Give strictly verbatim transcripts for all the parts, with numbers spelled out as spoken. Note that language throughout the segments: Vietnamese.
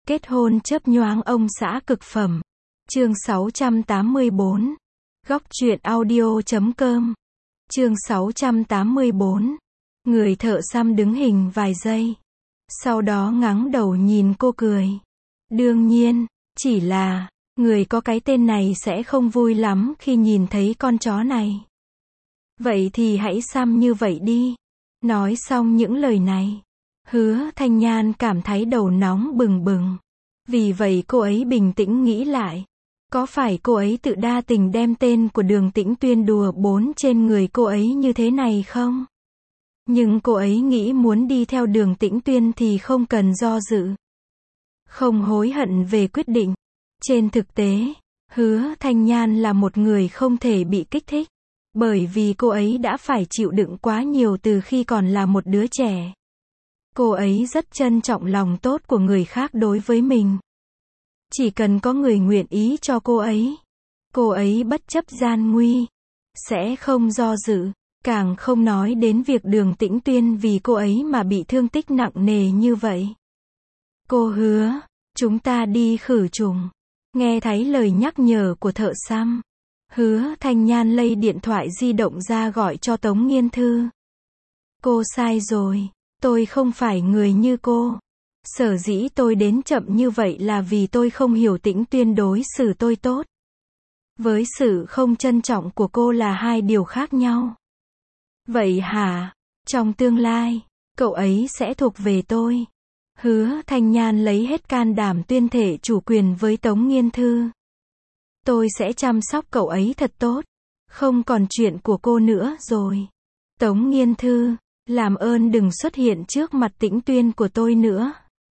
Kết hôn chớp nhoáng ông xã cực phẩm. Chương sáu trăm tám mươi bốn. Góc truyện audio chấm com. Chương sáu trăm tám mươi bốn. Người thợ xăm đứng hình vài giây. Sau đó ngắng đầu nhìn cô cười. Đương nhiên, chỉ là, người có cái tên này sẽ không vui lắm khi nhìn thấy con chó này. Vậy thì hãy xăm như vậy đi. Nói xong những lời này, Hứa Thanh Nhan cảm thấy đầu nóng bừng bừng. Vì vậy cô ấy bình tĩnh nghĩ lại. Có phải cô ấy tự đa tình đem tên của Đường Tĩnh Tuyên đùa bốn trên người cô ấy như thế này không? Nhưng cô ấy nghĩ muốn đi theo Đường Tĩnh Tuyên thì không cần do dự. Không hối hận về quyết định. Trên thực tế, Hứa Thanh Nhan là một người không thể bị kích thích. Bởi vì cô ấy đã phải chịu đựng quá nhiều từ khi còn là một đứa trẻ. Cô ấy rất trân trọng lòng tốt của người khác đối với mình. Chỉ cần có người nguyện ý cho cô ấy, cô ấy bất chấp gian nguy, sẽ không do dự, càng không nói đến việc Đường Tĩnh Tuyên vì cô ấy mà bị thương tích nặng nề như vậy. Cô hứa, chúng ta đi khử trùng. Nghe thấy lời nhắc nhở của thợ xăm, Hứa Thanh Nhan lấy điện thoại di động ra gọi cho Tống Nghiên Thư. Cô sai rồi, tôi không phải người như cô. Sở dĩ tôi đến chậm như vậy là vì tôi không hiểu Tĩnh Tuyên đối xử tôi tốt. Với sự không trân trọng của cô là hai điều khác nhau. Vậy hả? Trong tương lai, cậu ấy sẽ thuộc về tôi. Hứa Thanh Nhan lấy hết can đảm tuyên thệ chủ quyền với Tống Nghiên Thư. Tôi sẽ chăm sóc cậu ấy thật tốt. Không còn chuyện của cô nữa rồi. Tống Nghiên Thư, làm ơn đừng xuất hiện trước mặt Tĩnh Tuyên của tôi nữa.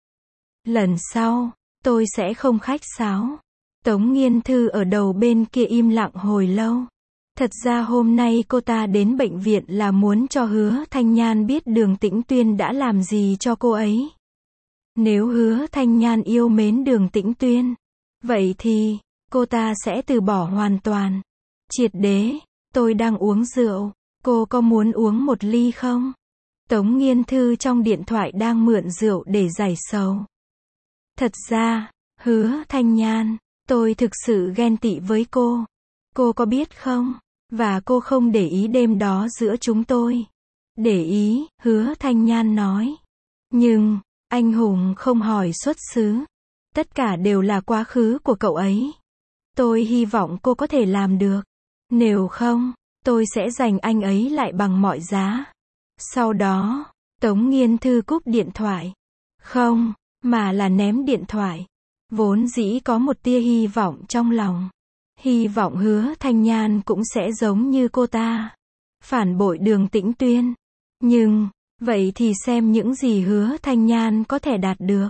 Lần sau, tôi sẽ không khách sáo. Tống Nghiên Thư ở đầu bên kia im lặng hồi lâu. Thật ra hôm nay cô ta đến bệnh viện là muốn cho Hứa Thanh Nhan biết Đường Tĩnh Tuyên đã làm gì cho cô ấy. Nếu Hứa Thanh Nhan yêu mến Đường Tĩnh Tuyên, vậy thì, cô ta sẽ từ bỏ hoàn toàn. Triệt để, tôi đang uống rượu, cô có muốn uống một ly không? Tống Nghiên Thư trong điện thoại đang mượn rượu để giải sầu. Thật ra, Hứa Thanh Nhan, tôi thực sự ghen tị với cô. Cô có biết không? Và cô không để ý đêm đó giữa chúng tôi. Để ý, Hứa Thanh Nhan nói. Nhưng, anh hùng không hỏi xuất xứ. Tất cả đều là quá khứ của cậu ấy. Tôi hy vọng cô có thể làm được. Nếu không, tôi sẽ giành anh ấy lại bằng mọi giá. Sau đó, Tống Nghiên Thư cúp điện thoại. Không, mà là ném điện thoại. Vốn dĩ có một tia hy vọng trong lòng. Hy vọng Hứa Thanh Nhan cũng sẽ giống như cô ta. Phản bội Đường Tĩnh Tuyên. Nhưng, vậy thì xem những gì Hứa Thanh Nhan có thể đạt được.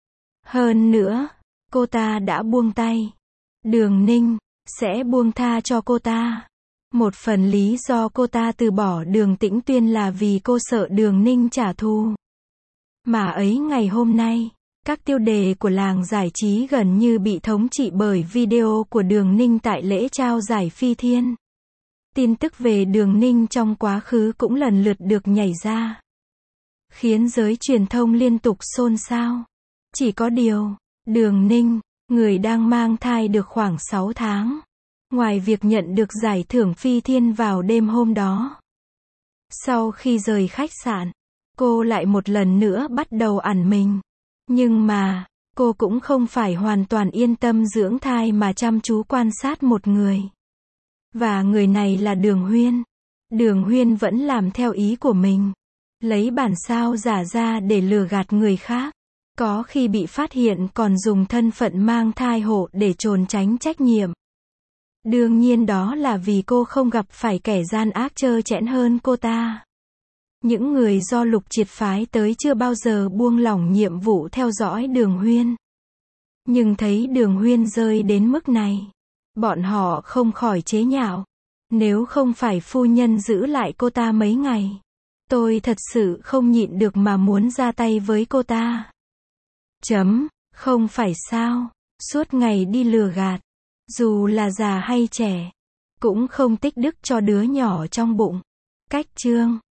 Hơn nữa, cô ta đã buông tay. Đường Ninh sẽ buông tha cho cô ta. Một phần lý do cô ta từ bỏ Đường Tĩnh Tuyên là vì cô sợ Đường Ninh trả thù. Mà ấy ngày hôm nay, các tiêu đề của làng giải trí gần như bị thống trị bởi video của Đường Ninh tại lễ trao giải Phi Thiên. Tin tức về Đường Ninh trong quá khứ cũng lần lượt được nhảy ra, khiến giới truyền thông liên tục xôn xao. Chỉ có điều, Đường Ninh, người đang mang thai được khoảng sáu tháng, ngoài việc nhận được giải thưởng Phi Thiên vào đêm hôm đó, sau khi rời khách sạn, cô lại một lần nữa bắt đầu ẩn mình. Nhưng mà, cô cũng không phải hoàn toàn yên tâm dưỡng thai mà chăm chú quan sát một người. Và người này là Đường Huyên. Đường Huyên vẫn làm theo ý của mình. Lấy bản sao giả ra để lừa gạt người khác. Có khi bị phát hiện còn dùng thân phận mang thai hộ để trốn tránh trách nhiệm. Đương nhiên đó là vì cô không gặp phải kẻ gian ác trơ trẽn hơn cô ta. Những người do Lục Triệt phái tới chưa bao giờ buông lỏng nhiệm vụ theo dõi Đường Huyên. Nhưng thấy Đường Huyên rơi đến mức này, bọn họ không khỏi chế nhạo. Nếu không phải phu nhân giữ lại cô ta mấy ngày, tôi thật sự không nhịn được mà muốn ra tay với cô ta. Chấm, không phải sao, suốt ngày đi lừa gạt, dù là già hay trẻ, cũng không tích đức cho đứa nhỏ trong bụng. Cách chương